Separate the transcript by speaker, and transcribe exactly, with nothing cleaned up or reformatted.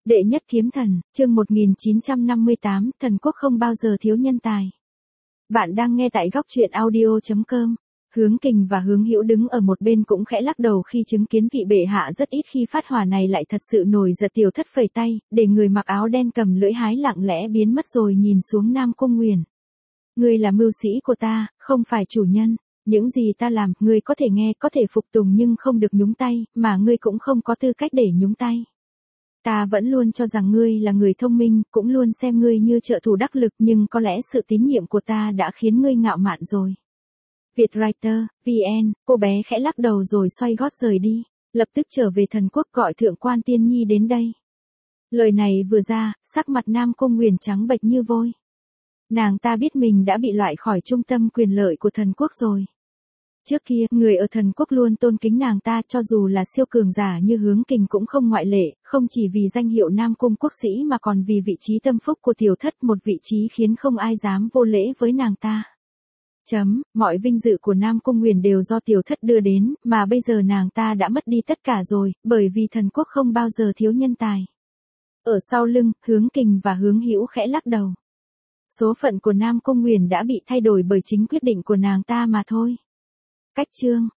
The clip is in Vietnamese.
Speaker 1: Đệ nhất kiếm thần, chương một nghìn chín trăm năm mươi tám, thần quốc không bao giờ thiếu nhân tài. Bạn đang nghe tại góc truyện audio chấm com. Hướng Kình và Hướng Hữu đứng ở một bên cũng khẽ lắc đầu khi chứng kiến vị bệ hạ rất ít khi phát hỏa này lại thật sự nổi giận. Tiểu Thất phẩy tay, để người mặc áo đen cầm lưỡi hái lặng lẽ biến mất rồi nhìn xuống Nam Cung Nguyền. Ngươi là mưu sĩ của ta, không phải chủ nhân. Những gì ta làm, ngươi có thể nghe, có thể phục tùng nhưng không được nhúng tay, mà ngươi cũng không có tư cách để nhúng tay. Ta vẫn luôn cho rằng ngươi là người thông minh, cũng luôn xem ngươi như trợ thủ đắc lực, nhưng có lẽ sự tín nhiệm của ta đã khiến ngươi ngạo mạn rồi. Vietwriter, vê en, cô bé khẽ lắc đầu rồi xoay gót rời đi, lập tức trở về thần quốc gọi thượng quan Tiên Nhi đến đây. Lời này vừa ra, sắc mặt Nam Cung Nguyền trắng bệch như vôi. Nàng ta biết mình đã bị loại khỏi trung tâm quyền lợi của thần quốc rồi. Trước kia, người ở thần quốc luôn tôn kính nàng ta, cho dù là siêu cường giả như Hướng Kình cũng không ngoại lệ, không chỉ vì danh hiệu Nam Cung quốc sĩ mà còn vì vị trí tâm phúc của Tiểu Thất, một vị trí khiến không ai dám vô lễ với nàng ta. Chấm, mọi vinh dự của Nam Cung Nguyền đều do Tiểu Thất đưa đến, mà bây giờ nàng ta đã mất đi tất cả rồi, bởi vì thần quốc không bao giờ thiếu nhân tài. Ở sau lưng, Hướng Kình và Hướng Hữu khẽ lắc đầu. Số phận của Nam Cung Nguyền đã bị thay đổi bởi chính quyết định của nàng ta mà thôi. Cách chương